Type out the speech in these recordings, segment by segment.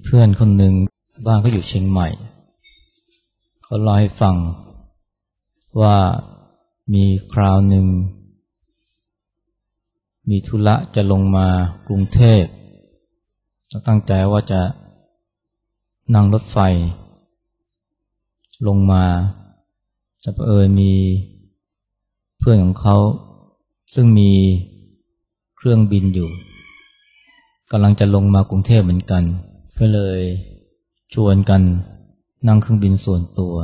เพื่อนคนหนึ่งบ้านเขาอยู่เชียงใหม่เขาเล่าให้ฟังว่ามีคราวหนึ่งมีธุระจะลงมากรุงเทพตั้งใจว่าจะนั่งรถไฟลงมาแต่เผอิญมีเพื่อนของเขาซึ่งมีเครื่องบินอยู่กำลังจะลงมากรุงเทพเหมือนกันก็เลยชวนกันนั่งเครื่องบินส่วนตัว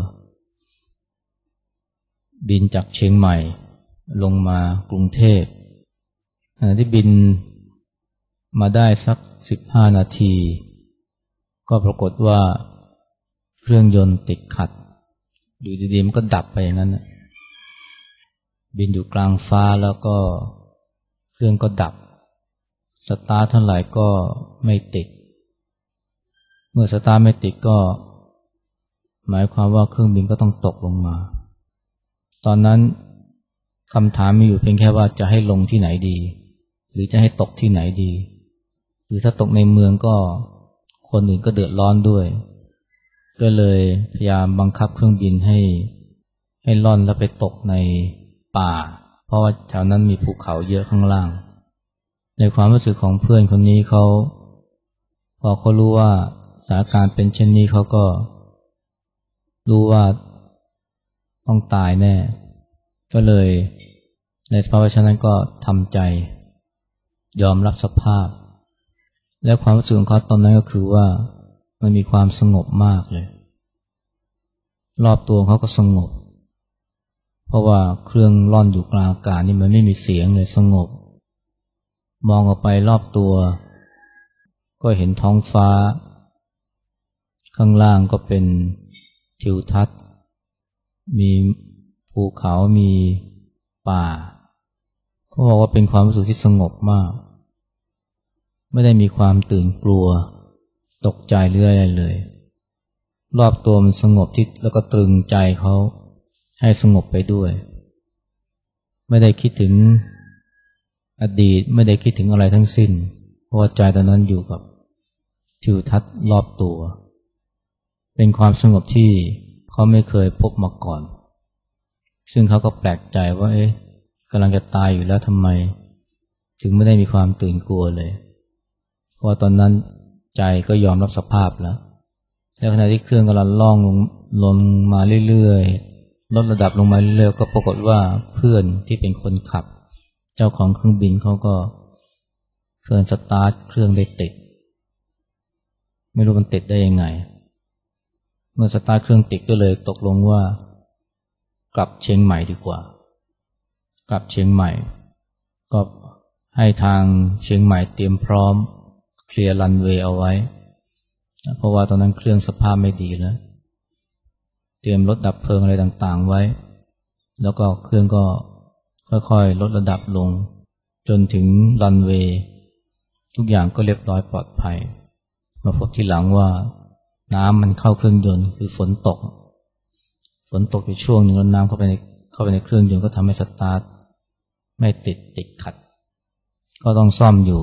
บินจากเชียงใหม่ลงมากรุงเทพขณะที่บินมาได้สัก15 นาทีก็ปรากฏว่าเครื่องยนต์ติดขัดอยู่ดีๆมันก็ดับไปอย่างนั้นบินอยู่กลางฟ้าแล้วก็เครื่องก็ดับสตาร์ทเท่าไหร่ก็ไม่ติดเมื่อสตาร์ทไม่ติดก็หมายความว่าเครื่องบินก็ต้องตกลงมาตอนนั้นคำถามมีอยู่เพียงแค่ว่าจะให้ลงที่ไหนดีหรือจะให้ตกที่ไหนดีหรือถ้าตกในเมืองก็คนอื่นก็เดือดร้อนด้วยก็เลยพยายามบังคับเครื่องบินให้ล่อนแล้วไปตกในป่าเพราะว่าแถวนั้นมีภูเขาเยอะข้างล่างในความรู้สึกของเพื่อนคนนี้พอเขารู้ว่าสถานการณ์เป็นเช่นนี้เขาก็รู้ว่าต้องตายแน่ก็เลยในสภาวะเช่นนั้นก็ทำใจยอมรับสภาพและความรู้สึกของเขาตอนนั้นก็คือว่ามันมีความสงบมากเลยรอบตัวเขาก็สงบเพราะว่าเครื่องล่อนอยู่กลางอากาศนี่มันไม่มีเสียงเลยสงบมองออกไปรอบตัวก็เห็นท้องฟ้าข้างล่างก็เป็นทิวทัศน์มีภูเขามีป่าเขาบอกว่าเป็นความรู้สึกที่สงบมากไม่ได้มีความตื่นกลัวตกใจหรืออะไรเลยรอบตัวมันสงบที่แล้วก็ตรึงใจเขาให้สงบไปด้วยไม่ได้คิดถึงอดีตไม่ได้คิดถึงอะไรทั้งสิ้นเพราะว่าใจตอนนั้นอยู่กับทิวทัศน์รอบตัวเป็นความสงบที่เขาไม่เคยพบมาก่อนซึ่งเขาก็แปลกใจว่ากำลังจะตายอยู่แล้วทำไมถึงไม่ได้มีความตื่นกลัวเลยเพราะตอนนั้นใจก็ยอมรับสภาพแล้วขณะที่เครื่องกำลังล่องลงมาเรื่อยๆลดระดับลงมาเรื่อยๆก็ปรากฏว่าเพื่อนที่เป็นคนขับเจ้าของเครื่องบินเขาก็เพิ่นสตาร์ทเครื่องได้ติดไม่รู้มันติดได้ยังไงเมื่อสตาร์ทเครื่องติดก็เลยตกลงว่ากลับเชียงใหม่ดีกว่ากลับเชียงใหม่ก็ให้ทางเชียงใหม่เตรียมพร้อมเคลียร์รันเวย์เอาไว้เพราะว่าตอนนั้นเครื่องสภาพไม่ดีแล้วเตรียมรถดับเพลิงอะไรต่างๆไว้แล้วก็เครื่องก็ค่อยๆลดระดับลงจนถึงรันเวย์ทุกอย่างก็เรียบร้อยปลอดภัยมาพบทีหลังว่าน้ำมันเข้าเครื่องยนต์คือฝนตกอยู่ช่วงนึงแล้วน้ำเข้าไปในเครื่องยนต์ก็ทำให้สตาร์ทไม่ติดขัดก็ต้องซ่อมอยู่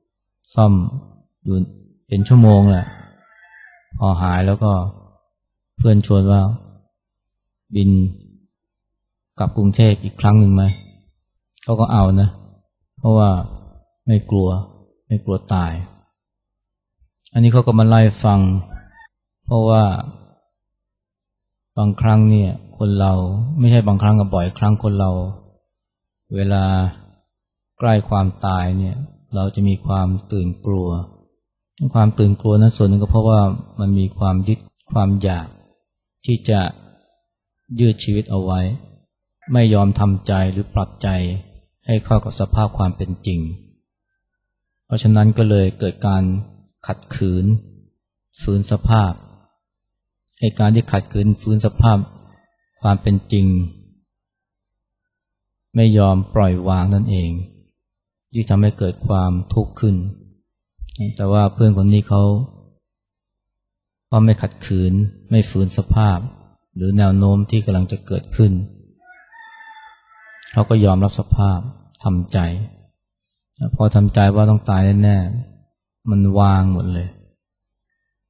เป็นชั่วโมงแหละพอหายแล้วก็เพื่อนชวนว่าบินกลับกรุงเทพอีกครั้งหนึ่งไหมเขาก็เอานะเพราะว่าไม่กลัวตายอันนี้เขาก็มาไล่ฟังเพราะว่าบางครั้งเนี่ยคนเราไม่ใช่บางครั้งกับบ่อยครั้งคนเราเวลาใกล้ความตายเนี่ยเราจะมีความตื่นกลัวนั้นส่วนหนึ่งก็เพราะว่ามันมีความยึดความอยากที่จะยืดชีวิตเอาไว้ไม่ยอมทำใจหรือปรับใจให้เข้ากับสภาพความเป็นจริงเพราะฉะนั้นก็เลยเกิดการขัดขืนฝืนสภาพให้การที่ขัดขืนฝืนสภาพความเป็นจริงไม่ยอมปล่อยวางนั่นเองที่ทำให้เกิดความทุกข์ขึ้นแต่ว่าเพื่อนคนนี้เขาไม่ขัดขืนไม่ฝืนสภาพหรือแนวโน้มที่กำลังจะเกิดขึ้นเขาก็ยอมรับสภาพทำใจพอทำใจว่าต้องตายแน่ๆมันวางหมดเลย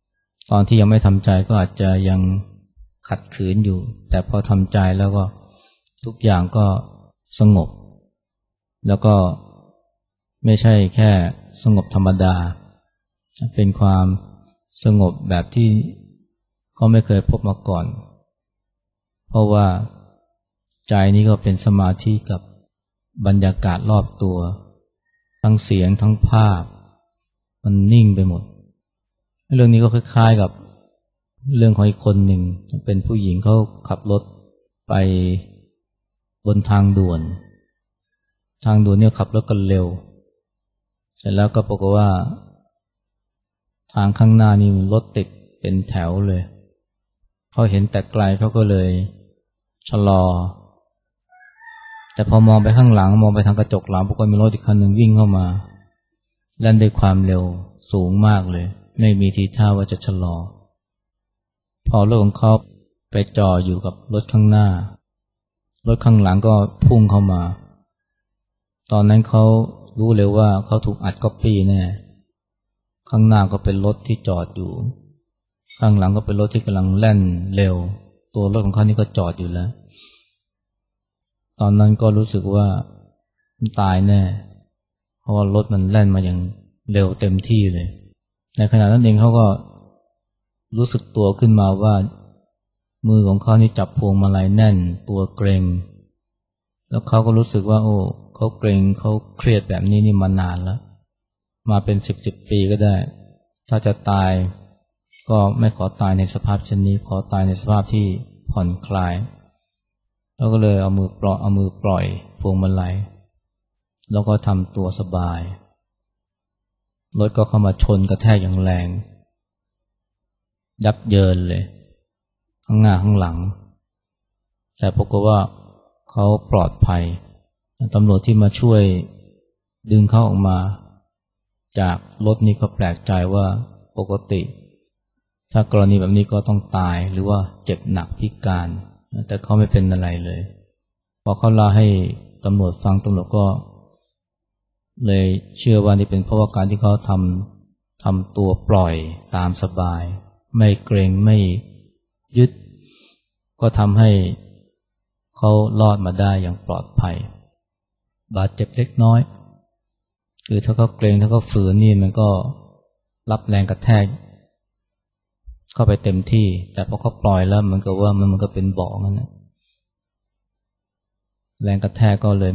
ตอนที่ยังไม่ทำใจก็อาจจะยังขัดขืนอยู่แต่พอทำใจแล้วก็ทุกอย่างก็สงบแล้วก็ไม่ใช่แค่สงบธรรมดาเป็นความสงบแบบที่เขาไม่เคยพบมาก่อนเพราะว่าใจนี้ก็เป็นสมาธิกับบรรยากาศรอบตัวทั้งเสียงทั้งภาพมันนิ่งไปหมดเรื่องนี้ก็คล้ายๆกับเรื่องของอีกคนหนึ่งเป็นผู้หญิงเขาขับรถไปบนทางด่วนเนี่ยขับรถกันเร็วเสร็จแล้วก็ปรากฏว่าทางข้างหน้านี่รถติดเป็นแถวเลยเขาเห็นแต่ไกลเขาก็เลยชะลอแต่พอมองไปข้างหลังมองไปทางกระจกหลังปรากฏมีรถอีกคันหนึ่งวิ่งเข้ามาแล่นด้วยความเร็วสูงมากเลยไม่มีทีท่าว่าจะชะลอพอรถของเขาไปจ่ออยู่กับรถข้างหน้ารถข้างหลังก็พุ่งเข้ามาตอนนั้นเขารู้เลยว่าเขาถูกอัดก๊อปปี้แน่ข้างหน้าก็เป็นรถที่จอดอยู่ข้างหลังก็เป็นรถที่กำลังแล่นเร็วตัวรถของเขานี่ก็จอดอยู่แล้วตอนนั้นก็รู้สึกว่ามันตายแน่เพราะว่ารถมันแล่นมาอย่างเร็วเต็มที่เลยในขณะนั้นเองเขาก็รู้สึกตัวขึ้นมาว่ามือของเขานี่จับพวงมาลัยแน่นตัวเกร็งแล้วเขาก็รู้สึกว่าโอ้เขาเกร็งเขาเครียดแบบนี้นี่มานานแล้วมาเป็น10 ปีก็ได้ถ้าจะตายก็ไม่ขอตายในสภาพเช่นนี้ขอตายในสภาพที่ผ่อนคลายแล้วก็เลยเอามือปล่อยพวงมาลัยแล้วก็ทำตัวสบายรถก็เข้ามาชนกระแทกอย่างแรงยับเยินเลยข้างหน้าข้างหลังแต่ปรากฏว่าเขาปลอดภัยตำรวจที่มาช่วยดึงเขาออกมาจากรถนี่ก็แปลกใจว่าปกติถ้ากรณีแบบนี้ก็ต้องตายหรือว่าเจ็บหนักพิการแต่เขาไม่เป็นอะไรเลยพอเขาเล่าให้ตำรวจฟังตำรวจก็เลยเชื่อว่านี่เป็นเพราะว่าการที่เขาทำตัวปล่อยตามสบายไม่เกรงไม่ยึดก็ทำให้เขารอดมาได้อย่างปลอดภัยบาดเจ็บเล็กน้อยคือถ้าเขาเกรงถ้าเขาฝืนนี่มันก็รับแรงกระแทกเข้าไปเต็มที่แต่พอเขาปล่อยแล้วมันก็ว่ามันก็เป็นเบาะนั่นแหละแรงกระแทกก็เลย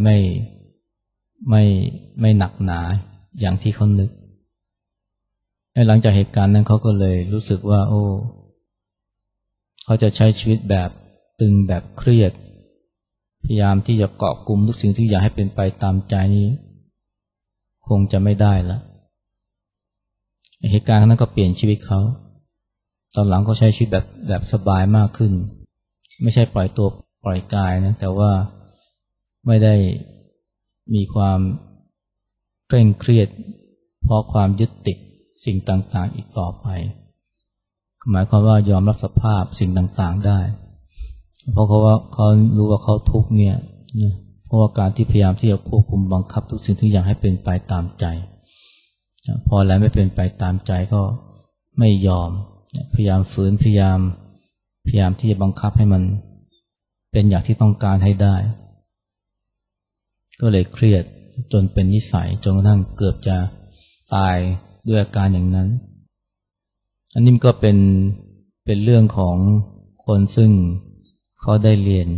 ไม่หนักหนาอย่างที่เขานึกหลังจากเหตุการณ์นั้นเขาก็เลยรู้สึกว่าโอ้เขาจะใช้ชีวิตแบบตึงแบบเครียดพยายามที่จะเกาะกลุ่มทุกสิ่งทุกอย่างให้เป็นไปตามใจนี้คงจะไม่ได้ละเหตุการณ์นั้นก็เปลี่ยนชีวิตเขาตอนหลังเขาใช้ชีวิตแบบสบายมากขึ้นไม่ใช่ปล่อยตัวปล่อยกายนะแต่ว่าไม่ได้มีความเคร่งเครียดเพราะความยึดติดสิ่งต่างๆอีกต่อไปหมายความว่ายอมรับสภาพสิ่งต่างๆได้เพราะเขารู้ว่าเขาทุกข์เนี่ยเพราะว่าการที่พยายามที่จะควบคุมบังคับทุกสิ่งทุกอย่างให้เป็นไปตามใจพอแล้วไม่เป็นไปตามใจก็ไม่ยอมพยายามฝืนพยายามที่จะบังคับให้มันเป็นอย่างที่ต้องการให้ได้ก็เลยเครียดจนเป็นนิสัยจนกระทั่งเกือบจะตายด้วยอาการอย่างนั้นอันนี้ก็เป็นเรื่องของคนซึ่งเขาได้เรียน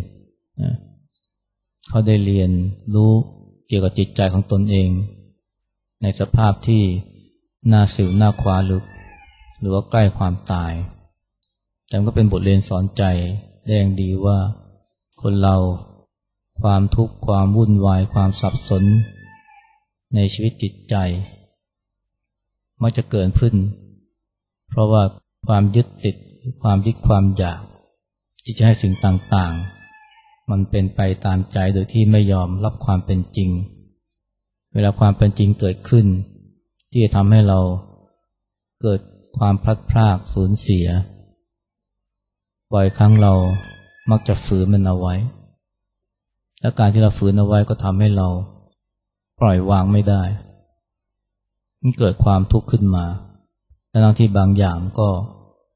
รู้เกี่ยวกับจิตใจของตนเองในสภาพที่น่าสิวน่าคว้าลึกหรือว่าใกล้ความตายแต่ก็เป็นบทเรียนสอนใจได้อย่างดีว่าคนเราความทุกข์ความวุ่นวายความสับสนในชีวิตจิตใจมักจะเกิดขึ้นเพราะว่าความยึดติดความยึดความอยากที่จะให้สิ่งต่างๆมันเป็นไปตามใจโดยที่ไม่ยอมรับความเป็นจริงเวลาความเป็นจริงเกิดขึ้นที่จะทำให้เราเกิดความพลัดพรากสูญเสียบ่อยครั้งเรามักจะฝืนมันเอาไว้และการที่เราฝืนเอาไว้ก็ทำให้เราปล่อยวางไม่ได้มันเกิดความทุกข์ขึ้นมาทั้งที่บางอย่างก็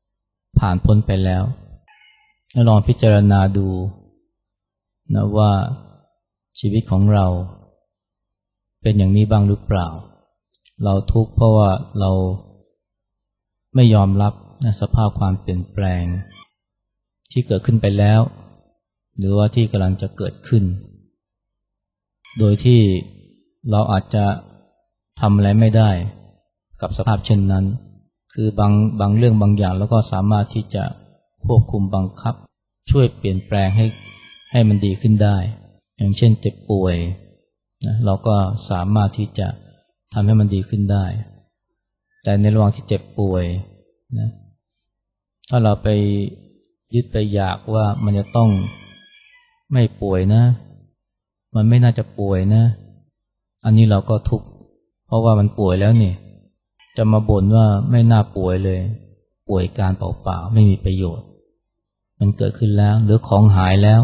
ผ่านพ้นไปแล้วลองพิจารณาดูนะว่าชีวิตของเราเป็นอย่างนี้บ้างหรือเปล่าเราทุกข์เพราะว่าเราไม่ยอมรับสภาพความเปลี่ยนแปลงที่เกิดขึ้นไปแล้วหรือว่าที่กำลังจะเกิดขึ้นโดยที่เราอาจจะทำอะไรไม่ได้กับสภาพเช่นนั้นคือบางเรื่องบางอย่างแล้วก็สามารถที่จะควบคุมบังคับช่วยเปลี่ยนแปลงให้มันดีขึ้นได้อย่างเช่นเจ็บป่วยนะเราก็สามารถที่จะทำให้มันดีขึ้นได้แต่ในระหว่างที่เจ็บป่วยนะถ้าเราไปยึดไปอยากว่ามันจะต้องไม่ป่วยนะมันไม่น่าจะป่วยนะอันนี้เราก็ทุกข์เพราะว่ามันป่วยแล้วนี่จะมาบ่นว่าไม่น่าป่วยเลยป่วยการเปล่าๆไม่มีประโยชน์มันเกิดขึ้นแล้วหรือของหายแล้ว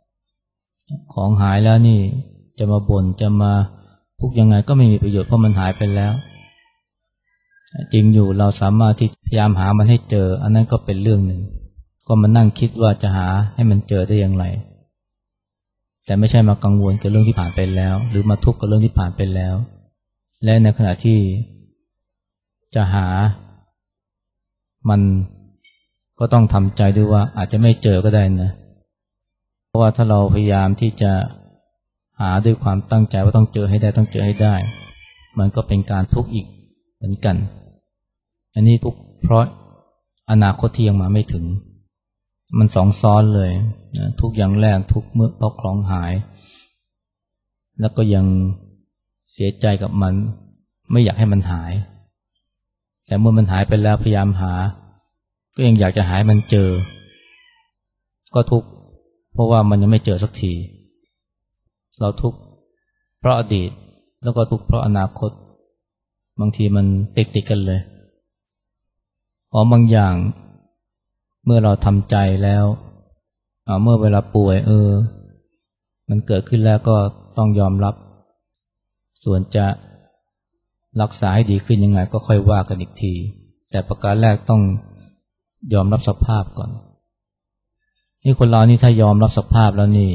นี่จะมาบ่นจะมาทุกข์ยังไงก็ไม่มีประโยชน์เพราะมันหายไปแล้วจริงอยู่เราสามารถที่พยายามหามันให้เจออันนั้นก็เป็นเรื่องหนึ่งก็มานั่งคิดว่าจะหาให้มันเจอได้อย่างไรแต่ไม่ใช่มากังวลกับเรื่องที่ผ่านไปแล้วหรือมาทุกข์กับเรื่องที่ผ่านไปแล้วและในขณะที่จะหามันก็ต้องทำใจด้วยว่าอาจจะไม่เจอก็ได้นะเพราะว่าถ้าเราพยายามที่จะหาด้วยความตั้งใจว่าต้องเจอให้ได้มันก็เป็นการทุกข์อีกเหมือนกันอันนี้ทุกข์เพราะอนาคตที่ยังมาไม่ถึงมันสองซ้อนเลยนะทุกอย่างแรกทุกเมื่อเพราะของหายแล้วก็ยังเสียใจกับมันไม่อยากให้มันหายแต่เมื่อมันหายไปแล้วพยายามหาก็ยังอยากจะหายมันเจอก็ทุกข์เพราะว่ามันยังไม่เจอสักทีเราทุกข์เพราะอดีตแล้วก็ทุกข์เพราะอนาคตบางทีมันติดกันเลยบางอย่างเมื่อเราทำใจแล้วเมื่อเวลาป่วยมันเกิดขึ้นแล้วก็ต้องยอมรับส่วนจะรักษาให้ดีขึ้นยังไงก็ค่อยว่ากันอีกทีแต่ประการแรกต้องยอมรับสภาพก่อนนี่คนเรานี่ถ้ายอมรับสภาพแล้วนี่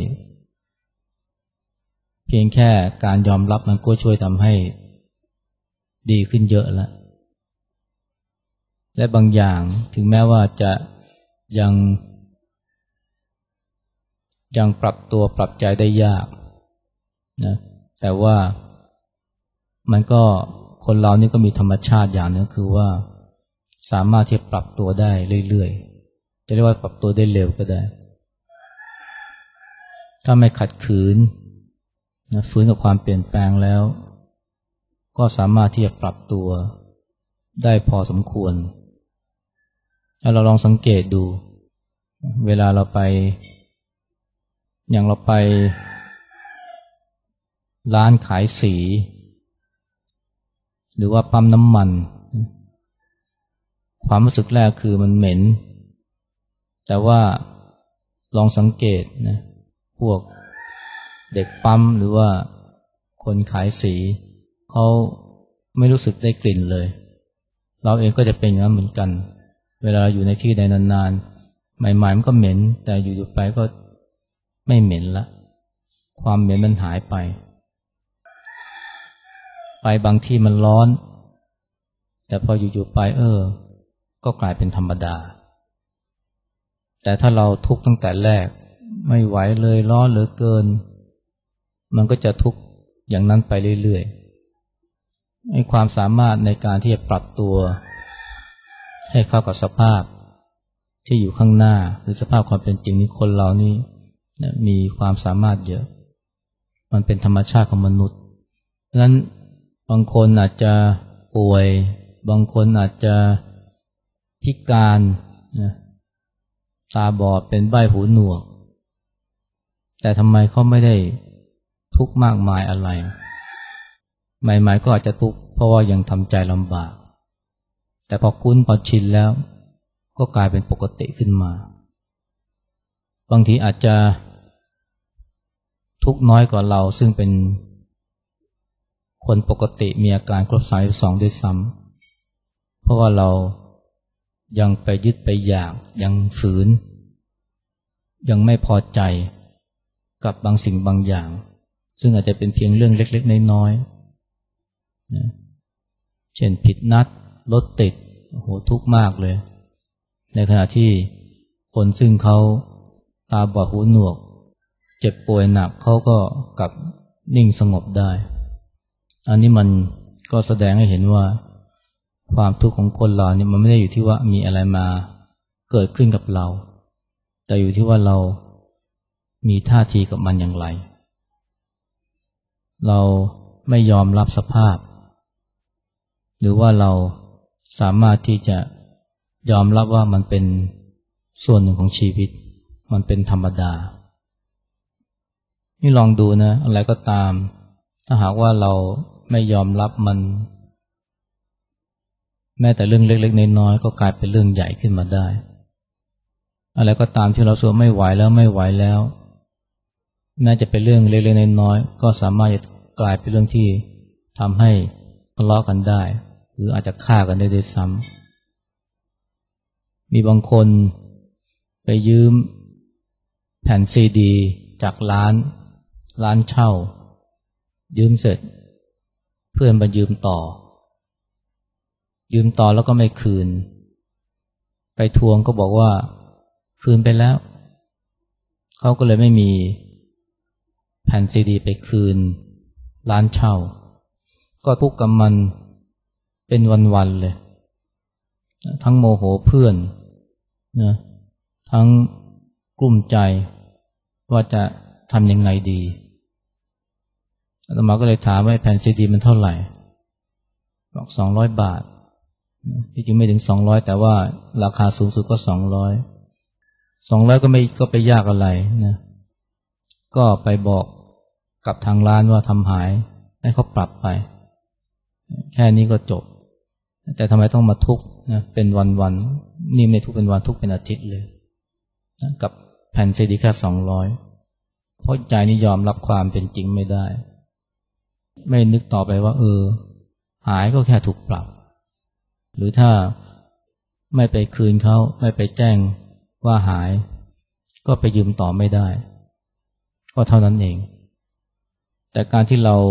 เพียงแค่การยอมรับมันก็ช่วยทำให้ดีขึ้นเยอะแล้วและบางอย่างถึงแม้ว่าจะยังปรับตัวปรับใจได้ยากนะแต่ว่ามันก็คนเรานี่ก็มีธรรมชาติอย่างนึงคือว่าสามารถที่จะปรับตัวได้เรื่อยๆจะเรียกว่าปรับตัวได้เร็วก็ได้ถ้าไม่ขัดขืนนะฝืนกับความเปลี่ยนแปลงแล้วก็สามารถที่จะปรับตัวได้พอสมควรถ้าเราลองสังเกตดูเวลาเราไปร้านขายสีหรือว่าปั๊มน้ำมันความรู้สึกแรกคือมันเหม็นแต่ว่าลองสังเกตนะพวกเด็กปั๊มหรือว่าคนขายสีเขาไม่รู้สึกได้กลิ่นเลยเราเองก็จะเป็นอย่างนั้นเหมือนกันเวลาอยู่ในที่ใดนานๆใหม่ๆมันก็เหม็นแต่อยู่ๆไปก็ไม่เหม็นละความเหม็นมันหายไปบางที่มันร้อนแต่พออยู่ๆไปก็กลายเป็นธรรมดาแต่ถ้าเราทุกข์ตั้งแต่แรกไม่ไหวเลยร้อนเหลือเกินมันก็จะทุกข์อย่างนั้นไปเรื่อยๆให้ความสามารถในการที่จะปรับตัวให้เข้ากับสภาพที่อยู่ข้างหน้าหรือสภาพความเป็นจริงนี้คนเรานี่มีความสามารถเยอะมันเป็นธรรมชาติของมนุษย์ดังนั้นบางคนอาจจะป่วยบางคนอาจจะพิการตาบอดเป็นใบ้หูหนวกแต่ทำไมเขาไม่ได้ทุกข์มากมายอะไรใหม่ๆก็อาจจะทุกข์เพราะว่ายังทำใจลำบากแต่พอคุ้นพอชินแล้วก็กลายเป็นปกติขึ้นมาบางทีอาจจะทุกข์น้อยกว่าเราซึ่งเป็นคนปกติมีอาการครบ32ด้วยซ้ำเพราะว่าเรายังไปยึดไปอยากยังฝืนยังไม่พอใจกับบางสิ่งบางอย่างซึ่งอาจจะเป็นเพียงเรื่องเล็กๆน้อยๆเช่นผิดนัดรถติดโอ้โหทุกข์มากเลยในขณะที่คนซึ่งเขาตาบอดหูหนวกเจ็บป่วยหนักเขาก็กลับนิ่งสงบได้อันนี้มันก็แสดงให้เห็นว่าความทุกข์ของคนเราเนี่ยมันไม่ได้อยู่ที่ว่ามีอะไรมาเกิดขึ้นกับเราแต่อยู่ที่ว่าเรามีท่าทีกับมันอย่างไรเราไม่ยอมรับสภาพหรือว่าเราสามารถที่จะยอมรับว่ามันเป็นส่วนหนึ่งของชีวิตมันเป็นธรรมดานี่ลองดูนะอะไรก็ตามถ้าหากว่าเราไม่ยอมรับมันแม้แต่เรื่องเล็กๆน้อยๆก็กลายเป็นเรื่องใหญ่ขึ้นมาได้อะไรก็ตามที่เราสู้ไม่ไหวแล้วแม้จะเป็นเรื่องเล็กๆน้อยๆก็สามารถจะกลายเป็นเรื่องที่ทำให้ทะเลาะกันได้หรืออาจจะฆ่ากันได้ด้วยซ้ำมีบางคนไปยืมแผ่นซีดีจากร้านเช่ายืมเสร็จเพื่อนมายืมต่อแล้วก็ไม่คืนไปทวงก็บอกว่าคืนไปแล้วเขาก็เลยไม่มีแผ่นซีดีไปคืนร้านเช่าก็ทุกข์กับมันเป็นวันๆเลยทั้งโมโหเพื่อนนะทั้งกลุ้มใจว่าจะทำยังไงดีอาตมาก็เลยถามว่าแผ่นซีดีมันเท่าไหร่บอก200 บาทที่จริงไม่ถึง200แต่ว่าราคาสูงสุดก็200ก็ไปยากอะไรนะก็ไปบอกกับทางร้านว่าทำหายให้เขาปรับไปแค่นี้ก็จบแต่ทำไมต้องมาทุกข์นะเป็นวันๆนี่ไม่ทุกข์เป็นวันทุกข์เป็นอาทิตย์เลยนะกับแผ่นซีดีแค่200เพราะใจนี่ยอมรับความเป็นจริงไม่ได้ไม่นึกต่อไปว่าหายก็แค่ถูกปรับหรือถ้าไม่ไปคืนเขาไม่ไปแจ้งว่าหายก็ไปยืมต่อไม่ได้ก็เท่านั้นเองแต่การที่เรา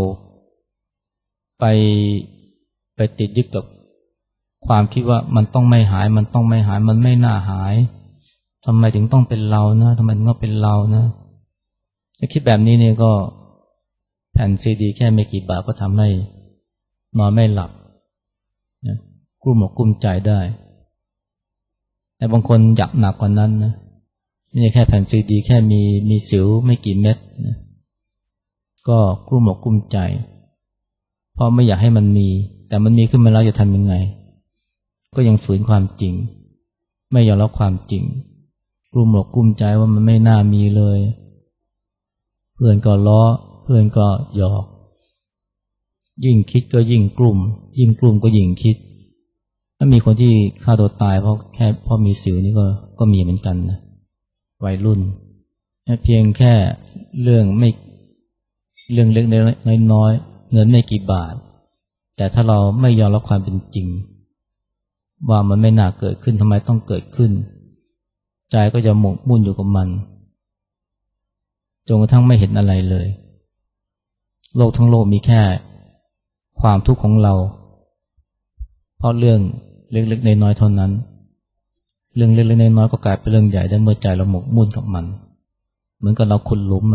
ไปติดยึดกับความคิดว่ามันต้องไม่หายมันไม่น่าหายทำไมถึงต้องเป็นเรานะทำไมถึงต้องเป็นเรานะถ้าคิดแบบนี้เนี่ยก็แผ่นซีดีแค่ไม่กี่บาทก็ทำให้นอนไม่หลับนะกลุ้มอกกลุ้มใจได้แต่บางคนอยากหนักกว่านั้นนะไม่ใช่แค่แผ่นซีดีแค่มีสิวไม่กี่เม็ดนะก็กลุ้มอกกลุ้มใจเพราะไม่อยากให้มันมีแต่มันมีขึ้นมาแล้วจะทำยังไงก็ยังฝืนความจริงไม่ยอมรับความจริงกลุ้มอกกลุ้มใจว่ามันไม่น่ามีเลยเพื่อนก็ล้อเพื่อนก็หยอกยิ่งคิดก็ยิ่งกลุ้มก็ยิ่งคิดถ้ามีคนที่ฆ่าตัวตายเพราะมีสิวนี่ก็มีเหมือนกันนะวัยรุ่นเพียงแค่เรื่องเล็กน้อยเงินไม่กี่บาทแต่ถ้าเราไม่ยอมรับความเป็นจริงว่ามันไม่น่าเกิดขึ้นทำไมต้องเกิดขึ้นใจก็จะหมกมุ่นอยู่กับมันจนกระทั่งไม่เห็นอะไรเลยโลกทั้งโลกมีแค่ความทุกข์ของเราเพราะเรื่องเล็กๆน้อยๆเท่านั้นเรื่องเล็กๆน้อยๆก็กลายเป็นเรื่องใหญ่ได้เมื่อใจเราหมกมุ่นกับมันเหมือนกับเราขุดหลุม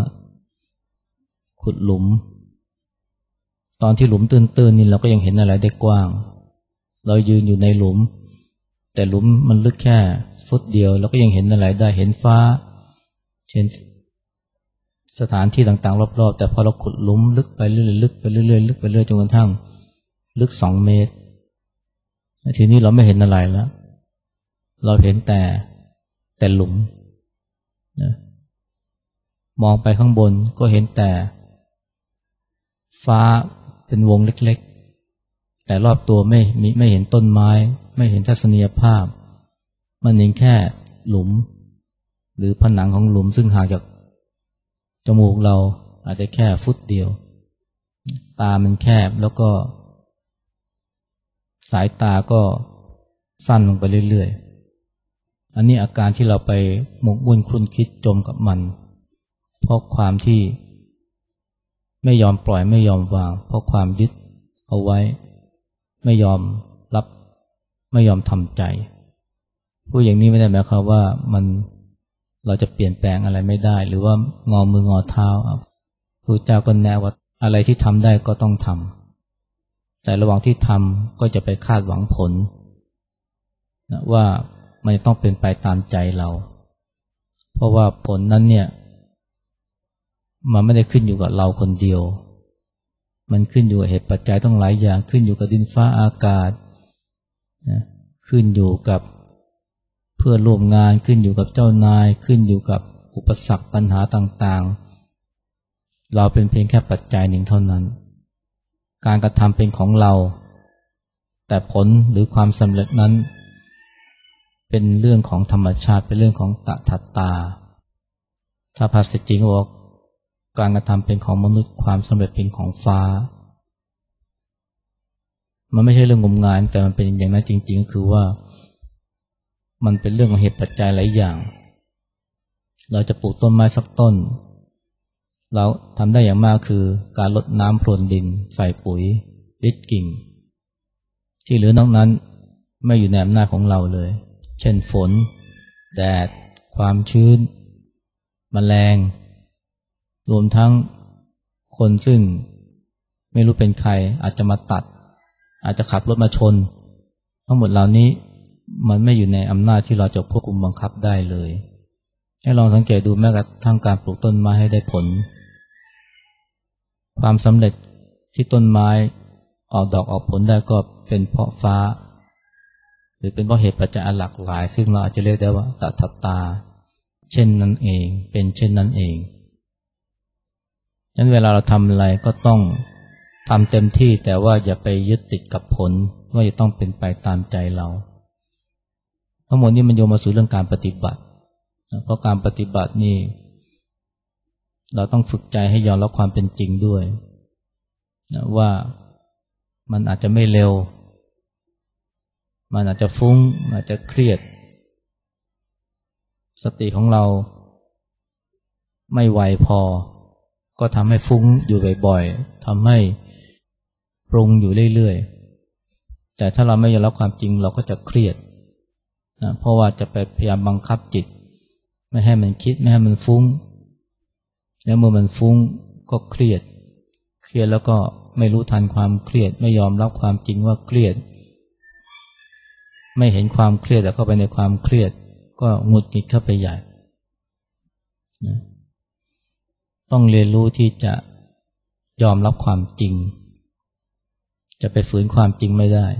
ตอนที่หลุมตื้นๆนี่เราก็ยังเห็นอะไรได้กว้างเรายืนอยู่ในหลุมแต่หลุมมันลึกแค่ฟุตเดียวเราก็ยังเห็นอะไรได้เห็นฟ้าเห็นสถานที่ต่างๆรอบๆแต่พอเราขุดหลุมลึกไปเรื่อยๆลึกไปเรื่อยๆจนกระทั่งลึก2 เมตรทีนี้เราไม่เห็นอะไรแล้วเราเห็นแต่หลุมนะมองไปข้างบนก็เห็นแต่ฟ้าเป็นวงเล็กๆแต่รอบตัวไม่เห็นต้นไม้ไม่เห็นทัศนียภาพมันเห็นแค่หลุมหรือผนังของหลุมซึ่งห่างจากจมูกเราอาจจะแค่ฟุตเดียวตามันแคบแล้วก็สายตาก็สั้นลงไปเรื่อยอันนี้อาการที่เราไปหมกมุ่นคลุ่นคิดจมกับมันเพราะความที่ไม่ยอมปล่อยไม่ยอมวางเพราะความยึดเอาไว้ไม่ยอมรับไม่ยอมทำใจพูดอย่างนี้ไม่ได้หมายความว่าเราจะเปลี่ยนแปลงอะไรไม่ได้หรือว่างอมืองอเท้าพระเจ้าก็แนะว่าอะไรที่ทำได้ก็ต้องทำแต่ระหว่างที่ทำก็จะไปคาดหวังผลนะว่ามันต้องเป็นไปตามใจเราเพราะว่าผลนั้นเนี่ยมันไม่ได้ขึ้นอยู่กับเราคนเดียวมันขึ้นอยู่กับเหตุปัจจัยต้องหลายอย่างขึ้นอยู่กับดินฟ้าอากาศนะขึ้นอยู่กับเพื่อนร่วมงานขึ้นอยู่กับเจ้านายขึ้นอยู่กับอุปสรรคปัญหาต่างๆเราเป็นเพียงแค่ปัจจัยหนึ่งเท่านั้นการกระทำเป็นของเราแต่ผลหรือความสำเร็จนั้นเป็นเรื่องของธรรมชาติเป็นเรื่องของตถาตาถ้าภาษาจริงบอกการกระทำเป็นของมนุษย์ความสำเร็จเป็นของฟ้ามันไม่ใช่เรื่องงมงายแต่มันเป็นอย่างนั้นจริงๆก็คือว่ามันเป็นเรื่องของเหตุปัจจัยหลายอย่างเราจะปลูกต้นไม้สักต้นเราทำได้อย่างมากคือการรดน้ำพรวนดินใส่ปุ๋ยริดกิ่งที่เหลือนอกนั้นไม่อยู่ในอำนาจของเราเลยเช่นฝนแดดความชื้นแมลงรวมทั้งคนซึ่งไม่รู้เป็นใครอาจจะมาตัดอาจจะขับรถมาชนทั้งหมดเหล่านี้มันไม่อยู่ในอำนาจที่เราจะควบคุมบังคับได้เลยให้ลองสังเกตดูแม้กระทั่งการปลูกต้นไม้ให้ได้ผลความสำเร็จที่ต้นไม้ออกดอกออกผลได้ก็เป็นเพราะฟ้าหรือเป็นเพราะเหตุปัจจัยหลากหลายซึ่งเราอาจจะเรียกได้ว่าตถาตาเช่นนั้นเองเป็นเช่นนั้นเองฉะนั้นเวลาเราทำอะไรก็ต้องทำเต็มที่แต่ว่าอย่าไปยึดติดกับผลว่าจะต้องเป็นไปตามใจเราทั้งหมดนี้มันโยงมาสู่เรื่องการปฏิบัติเพราะการปฏิบัตินี่เราต้องฝึกใจให้ยอมรับความเป็นจริงด้วยว่ามันอาจจะไม่เร็วมันอาจจะฟุ้งอาจจะเครียดสติของเราไม่ไวพอก็ทำให้ฟุ้งอยู่บ่อยๆทำให้ปรุงอยู่เรื่อยๆแต่ถ้าเราไม่ยอมรับความจริงเราก็จะเครียดนะเพราะว่าจะไปพยายามบังคับจิตไม่ให้มันคิดไม่ให้มันฟุ้งแล้วเมื่อมันฟุ้งก็เครียดแล้วก็ไม่รู้ทันความเครียดไม่ยอมรับความจริงว่าเครียดไม่เห็นความเครียดแต่เข้าไปในความเครียดก็หงุดหงิดเข้าไปใหญ่นะต้องเรียนรู้ที่จะยอมรับความจริงจะไปฝืนความจริงไม่ได้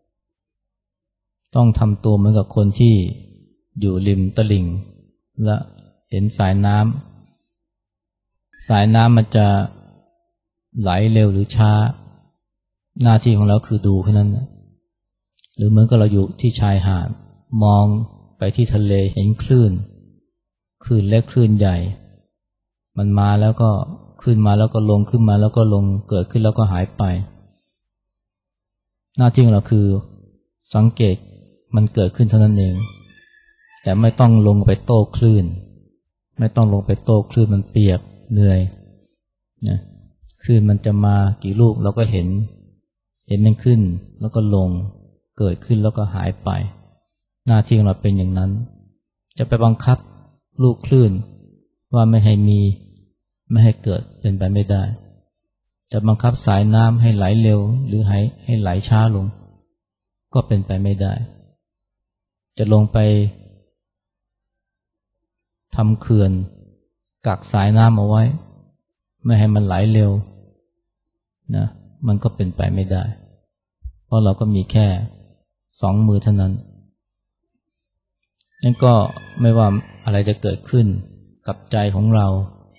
ต้องทำตัวเหมือนกับคนที่อยู่ริมตลิ่งและเห็นสายน้ำมันจะไหลเร็วหรือช้าหน้าที่ของเราคือดูแค่นั้นนะหรือเหมือนกับเราอยู่ที่ชายหาดมองไปที่ทะเลเห็นคลื่นเล็กคลื่นใหญ่มันมาแล้วก็ขึ้นมาแล้วก็ลงขึ้นมาแล้วก็ลงเกิดขึ้นแล้วก็หายไปหน้าที่ของเราคือสังเกตมันเกิดขึ้นเท่านั้นเองแต่ไม่ต้องลงไปโต้คลื่นไม่ต้องลงไปโต้คลื่นมันเปียกเหนื่อยนะคลื่นมันจะมากี่ลูกเราก็เห็นมันขึ้นแล้วก็ลงเกิดขึ้นแล้วก็หายไปหน้าที่ของเราเป็นอย่างนั้นจะไปบังคับลูกคลื่นว่าไม่ให้มีไม่ให้เกิดเป็นไปไม่ได้จะบังคับสายน้ำให้ไหลเร็วหรือให้ไหลช้าลงก็เป็นไปไม่ได้จะลงไปทำเขื่อนกักสายน้ำเอาไว้ไม่ให้มันไหลเร็วนะมันก็เป็นไปไม่ได้เพราะเราก็มีแค่2 มือเท่านั้นนั่นก็ไม่ว่าอะไรจะเกิดขึ้นกับใจของเรา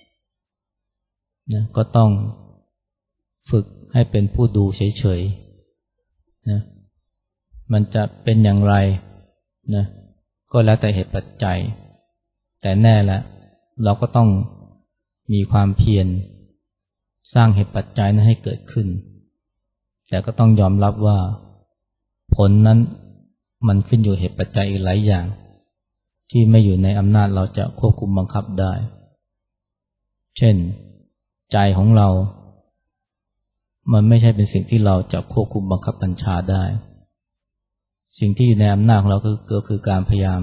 นะก็ต้องฝึกให้เป็นผู้ดูเฉยๆนะมันจะเป็นอย่างไรนะก็แล้วแต่เหตุปัจจัยแต่แน่แล้วเราก็ต้องมีความเพียรสร้างเหตุปัจจัยนั้นให้เกิดขึ้นแต่ก็ต้องยอมรับว่าผลนั้นมันขึ้นอยู่เหตุปัจจัยอีกหลายอย่างที่ไม่อยู่ในอำนาจเราจะควบคุมบังคับได้เช่นใจของเรามันไม่ใช่เป็นสิ่งที่เราจะควบคุมบังคับบัญชาได้สิ่งที่อยู่ในอำนาจของเราก็คือการพยายาม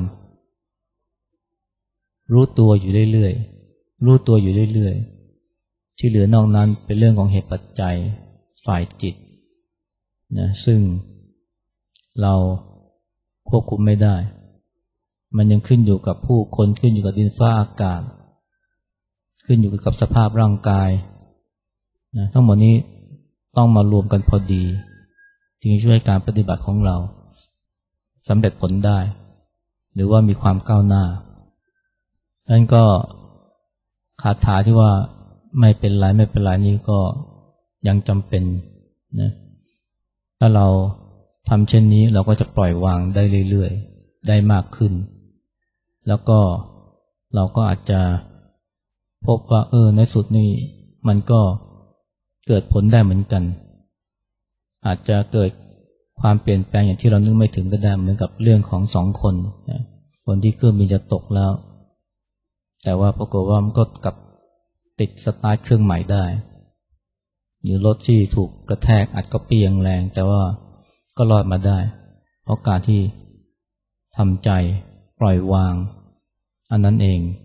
รู้ตัวอยู่เรื่อยๆรู้ตัวอยู่เรื่อยๆที่เหลือนอกนั้นเป็นเรื่องของเหตุปัจจัยฝ่ายจิตนะซึ่งเราควบคุมไม่ได้มันยังขึ้นอยู่กับผู้คนขึ้นอยู่กับดินฟ้าอากาศขึ้นอยู่กับสภาพร่างกายนะทั้งหมดนี้ต้องมารวมกันพอดีจึงช่วยการปฏิบัติของเราสำเร็จผลได้หรือว่ามีความก้าวหน้านั่นก็คาถาที่ว่าไม่เป็นไรไม่เป็นไรนี่ก็ยังจำเป็นนะถ้าเราทำเช่นนี้เราก็จะปล่อยวางได้เรื่อยๆได้มากขึ้นแล้วก็เราก็อาจจะพบว่าในสุดนี่มันก็เกิดผลได้เหมือนกันอาจจะเกิดความเปลี่ยนแปลงอย่างที่เรานึกไม่ถึงก็ได้เหมือนกับเรื่องของ2 คนนะคนที่เครื่องบินจะตกแล้วแต่ว่าปรากฏว่ามันก็กลับติดสตาร์ทเครื่องใหม่ได้หรือรถที่ถูกกระแทกอัดก๊อปปี้อย่างแรงแต่ว่าก็รอดมาได้เพราะการที่ทำใจปล่อยวางอันนั้นเอง